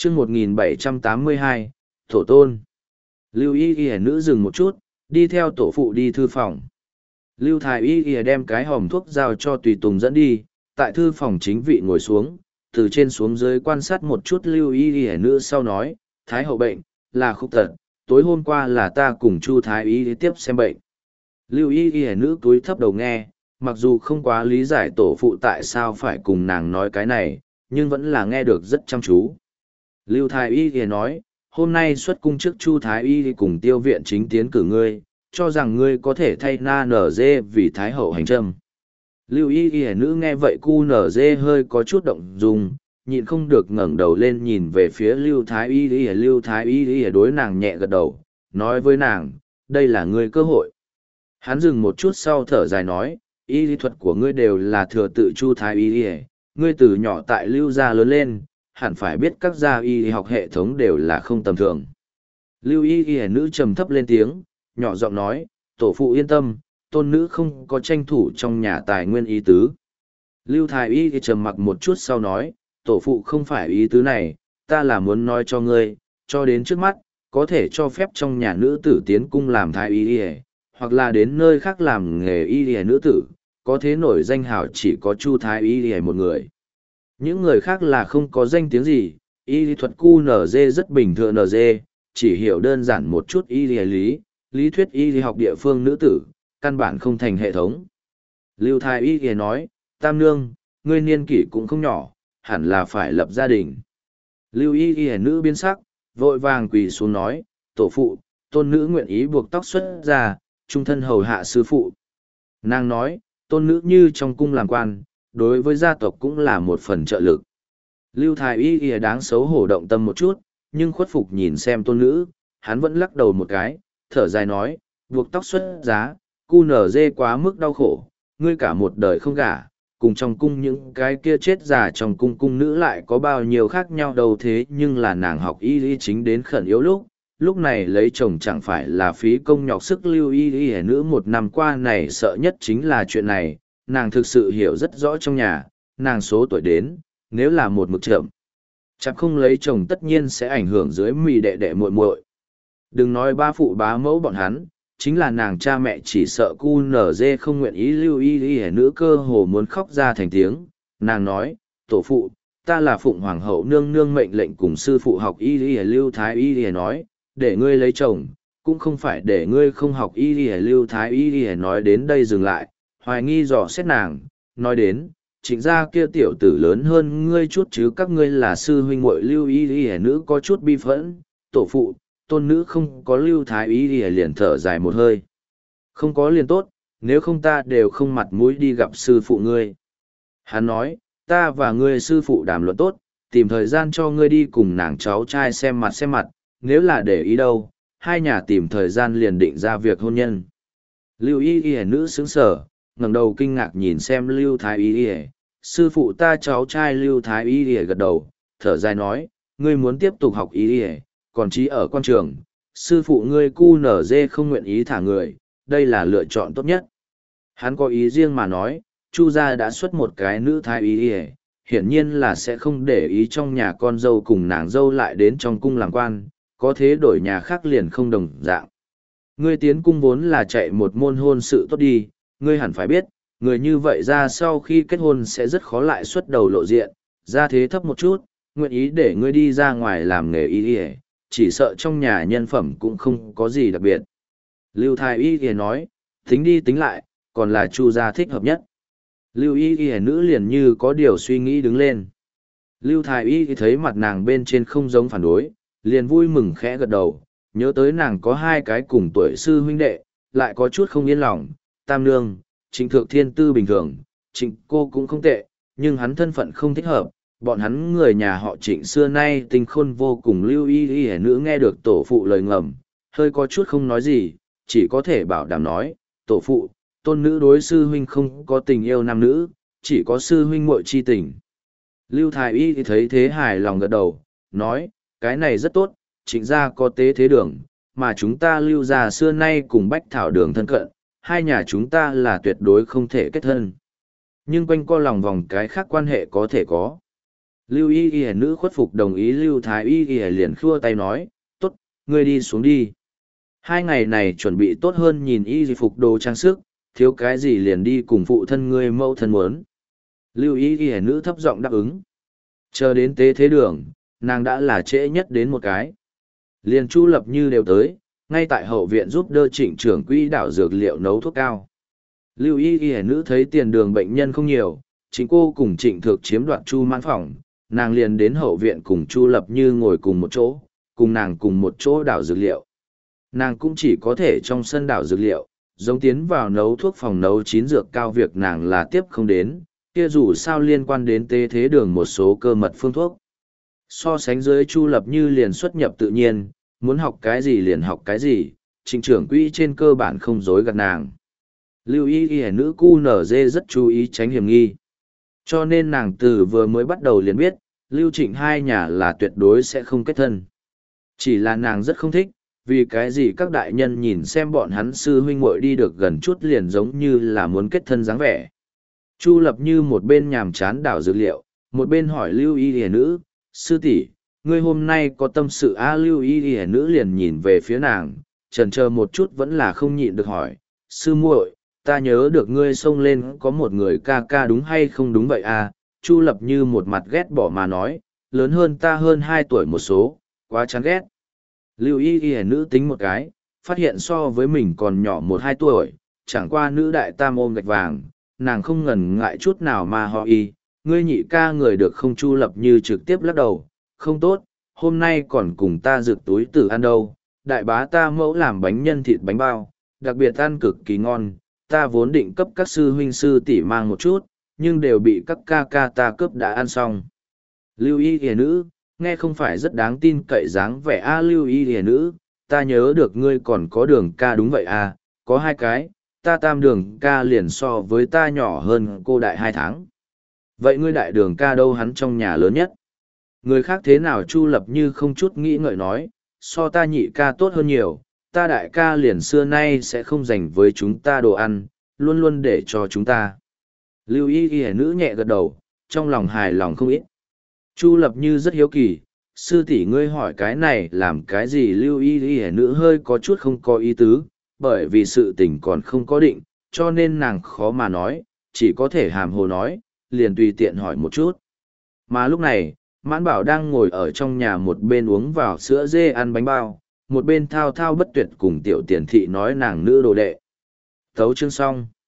chương 1782, Tổ tôn. Lưu y y nữ dừng một chút, đi theo tổ phụ đi thư phòng. Lưu thái y y đem cái hòm thuốc giao cho tùy tùng dẫn đi, tại thư phòng chính vị ngồi xuống, từ trên xuống dưới quan sát một chút lưu y y nữ sau nói, thái hậu bệnh, là khúc tật, tối hôm qua là ta cùng Chu thái y tiếp xem bệnh. Lưu y y nữ cúi thấp đầu nghe, mặc dù không quá lý giải tổ phụ tại sao phải cùng nàng nói cái này, nhưng vẫn là nghe được rất chăm chú. Lưu thái y y nói, hôm nay xuất cung trước Chu thái y cùng tiêu viện chính tiến cử ngươi, cho rằng ngươi có thể thay na nở dê vì thái hậu hành trâm. Lưu y y nữ nghe vậy cu nở dê hơi có chút động dung, nhịn không được ngẩng đầu lên nhìn về phía Lưu thái y đối nàng nhẹ gật đầu, nói với nàng, đây là ngươi cơ hội. Hắn dừng một chút sau thở dài nói, y lý thuật của ngươi đều là thừa tự Chu thái y, ngươi từ nhỏ tại Lưu gia lớn lên, hẳn phải biết các gia y học hệ thống đều là không tầm thường. Lưu y nữ trầm thấp lên tiếng, nhỏ giọng nói, tổ phụ yên tâm, tôn nữ không có tranh thủ trong nhà tài nguyên ý tứ. Lưu thái y trầm mặc một chút sau nói, tổ phụ không phải ý tứ này, ta là muốn nói cho ngươi, cho đến trước mắt, có thể cho phép trong nhà nữ tử tiến cung làm thái y, hoặc là đến nơi khác làm nghề y nữ tử, có thế nổi danh hào chỉ có Chu thái y một người. Những người khác là không có danh tiếng gì, y lý thuật QNZ rất bình thường NG, chỉ hiểu đơn giản một chút y lý thuyết y lý học địa phương nữ tử, căn bản không thành hệ thống. Lưu thái y nói, tam nương, ngươi niên kỷ cũng không nhỏ, hẳn là phải lập gia đình. Lưu y nữ biến sắc, vội vàng quỳ xuống nói, tổ phụ, tôn nữ nguyện ý buộc tóc xuất ra, trung thân hầu hạ sư phụ. Nàng nói, tôn nữ như trong cung làm quan, đối với gia tộc cũng là một phần trợ lực. Lưu thái y đáng xấu hổ động tâm một chút, nhưng khuất phục nhìn xem tôn nữ, hắn vẫn lắc đầu một cái, thở dài nói, buộc tóc xuất giá, cu nở dê quá mức đau khổ, ngươi cả một đời không gả, cùng trong cung những cái kia chết già trong cung cung nữ lại có bao nhiêu khác nhau đâu thế nhưng là nàng học y lý chính đến khẩn yếu lúc này lấy chồng chẳng phải là phí công nhọc sức. Lưu y lý nữ một năm qua này sợ nhất chính là chuyện này, nàng thực sự hiểu rất rõ trong nhà, nàng số tuổi đến, nếu là một mực chậm, chắc không lấy chồng tất nhiên sẽ ảnh hưởng dưới mì đệ đệ muội muội. Đừng nói ba phụ bá mẫu bọn hắn, chính là nàng cha mẹ chỉ sợ cu nở dê không nguyện ý. Lưu y y nữ cơ hồ muốn khóc ra thành tiếng, nàng nói, tổ phụ, ta là phụng hoàng hậu nương nương mệnh lệnh cùng sư phụ học y y. Lưu thái y nói, để ngươi lấy chồng, cũng không phải để ngươi không học y y. Lưu thái y nói đến đây dừng lại, hoài nghi dò xét nàng, nói đến, chính ra kia tiểu tử lớn hơn ngươi chút chứ các ngươi là sư huynh muội. Lưu y y nữ có chút bi phẫn, tổ phụ, tôn nữ không có Lưu thái y liền thở dài một hơi. Không có liền tốt, nếu không ta đều không mặt mũi đi gặp sư phụ ngươi. Hắn nói, ta và ngươi sư phụ đàm luận tốt, tìm thời gian cho ngươi đi cùng nàng cháu trai xem mặt, nếu là để ý đâu, hai nhà tìm thời gian liền định ra việc hôn nhân. Lưu y y nữ sững sờ, ngẩng đầu kinh ngạc nhìn xem Lưu thái y y, sư phụ ta cháu trai. Lưu thái y y gật đầu, thở dài nói, ngươi muốn tiếp tục học y y, còn chí ở quan trường, sư phụ ngươi cu nở dê không nguyện ý thả người, đây là lựa chọn tốt nhất. Hắn có ý riêng mà nói, Chu gia đã xuất một cái nữ thái y, hiển nhiên là sẽ không để ý trong nhà con dâu cùng nàng dâu lại đến trong cung làm quan, có thế đổi nhà khác liền không đồng dạng. Ngươi tiến cung vốn là chạy một môn hôn sự tốt đi, ngươi hẳn phải biết, người như vậy ra sau khi kết hôn sẽ rất khó lại xuất đầu lộ diện, ra thế thấp một chút, nguyện ý để ngươi đi ra ngoài làm nghề y, chỉ sợ trong nhà nhân phẩm cũng không có gì đặc biệt. Lưu thái y nói, tính đi tính lại, còn là Chu gia thích hợp nhất. Lưu y nữ liền như có điều suy nghĩ đứng lên. Lưu thái y thấy mặt nàng bên trên không giống phản đối, liền vui mừng khẽ gật đầu, nhớ tới nàng có hai cái cùng tuổi sư huynh đệ, lại có chút không yên lòng. Tam nương, Trịnh Thượng Thiên tư bình thường, Trịnh cô cũng không tệ, nhưng hắn thân phận không thích hợp, bọn hắn người nhà họ Trịnh xưa nay tinh khôn vô cùng. Lưu y nữ nghe được tổ phụ lời ngầm, hơi có chút không nói gì, chỉ có thể bảo đảm nói, tổ phụ, tôn nữ đối sư huynh không có tình yêu nam nữ, chỉ có sư huynh muội chi tình. Lưu thái y thấy thế hài lòng gật đầu, nói, cái này rất tốt, Trịnh gia có tế thế đường, mà chúng ta Lưu gia xưa nay cùng Bách Thảo đường thân cận, hai nhà chúng ta là tuyệt đối không thể kết thân. Nhưng quanh co lòng vòng cái khác quan hệ có thể có. Lưu y y nữ khuất phục đồng ý. Lưu thái y y liền khua tay nói, tốt, ngươi đi xuống đi. 2 ngày này chuẩn bị tốt hơn nhìn y phục đồ trang sức, thiếu cái gì liền đi cùng phụ thân ngươi mẫu thân muốn. Lưu y y nữ thấp giọng đáp ứng. Chờ đến tế thế đường, nàng đã là trễ nhất đến một cái. Liền Chu Lập Như đều tới, ngay tại hậu viện giúp đỡ Trịnh trưởng quỹ đảo dược liệu nấu thuốc cao. Lưu y y nữ thấy tiền đường bệnh nhân không nhiều, chính cô cùng Trịnh Thược chiếm đoạt Chu mãn phòng, nàng liền đến hậu viện cùng Chu Lập Như ngồi cùng một chỗ, cùng nàng cùng một chỗ đảo dược liệu. Nàng cũng chỉ có thể trong sân đảo dược liệu, giống tiến vào nấu thuốc phòng nấu chín dược cao việc nàng là tiếp không đến, kia dù sao liên quan đến tế thế đường một số cơ mật phương thuốc. So sánh dưới Chu Lập Như liền xuất nhập tự nhiên, muốn học cái gì liền học cái gì, Trịnh trưởng quỹ trên cơ bản không dối gạt nàng. Lưu y y nữ cu nở dê rất chú ý tránh hiểm nghi. Cho nên nàng từ vừa mới bắt đầu liền biết, Lưu Trịnh hai nhà là tuyệt đối sẽ không kết thân. Chỉ là nàng rất không thích, vì cái gì các đại nhân nhìn xem bọn hắn sư huynh muội đi được gần chút liền giống như là muốn kết thân dáng vẻ. Chu Lập Như một bên nhàm chán đảo dược liệu, một bên hỏi Lưu y y nữ, sư tỷ, ngươi hôm nay có tâm sự a? Lưu y y nữ liền nhìn về phía nàng, chần chờ một chút vẫn là không nhịn được hỏi, sư muội, ta nhớ được ngươi xông lên có một người ca ca đúng hay không đúng vậy à? Chu Lập Như một mặt ghét bỏ mà nói, lớn hơn ta hơn 2 tuổi một số, quá chán ghét. Lưu y y nữ tính một cái, phát hiện so với mình còn nhỏ 1-2 tuổi, chẳng qua nữ đại tam ôm gạch vàng, nàng không ngần ngại chút nào mà họ y, ngươi nhị ca người được không? Chu Lập Như trực tiếp lắc đầu, không tốt, hôm nay còn cùng ta rực túi tử ăn đâu, đại bá ta mẫu làm bánh nhân thịt bánh bao, đặc biệt ăn cực kỳ ngon, ta vốn định cấp các sư huynh sư tỷ mang một chút, nhưng đều bị các ca ca ta cướp đã ăn xong. Lưu y hề nữ, nghe không phải rất đáng tin cậy dáng vẻ a? Lưu y hề nữ, ta nhớ được ngươi còn có đường ca đúng vậy à, có 2 cái, ta tam đường ca liền so với ta nhỏ hơn cô đại 2 tháng. Vậy ngươi đại đường ca đâu? Hắn trong nhà lớn nhất. Người khác thế nào? Chu Lập Như không chút nghĩ ngợi nói, so ta nhị ca tốt hơn nhiều, ta đại ca liền xưa nay sẽ không dành với chúng ta đồ ăn, luôn luôn để cho chúng ta. Lưu y y nữ nhẹ gật đầu, trong lòng hài lòng không ít. Chu Lập Như rất hiếu kỳ, sư tỷ ngươi hỏi cái này làm cái gì? Lưu y y nữ hơi có chút không có ý tứ, bởi vì sự tình còn không có định, cho nên nàng khó mà nói, chỉ có thể hàm hồ nói, liền tùy tiện hỏi một chút. Mà lúc này, Mãn Bảo đang ngồi ở trong nhà một bên uống vào sữa dê ăn bánh bao, một bên thao thao bất tuyệt cùng Tiểu Tiền Thị nói nàng nữ đồ đệ. Thấu chương xong.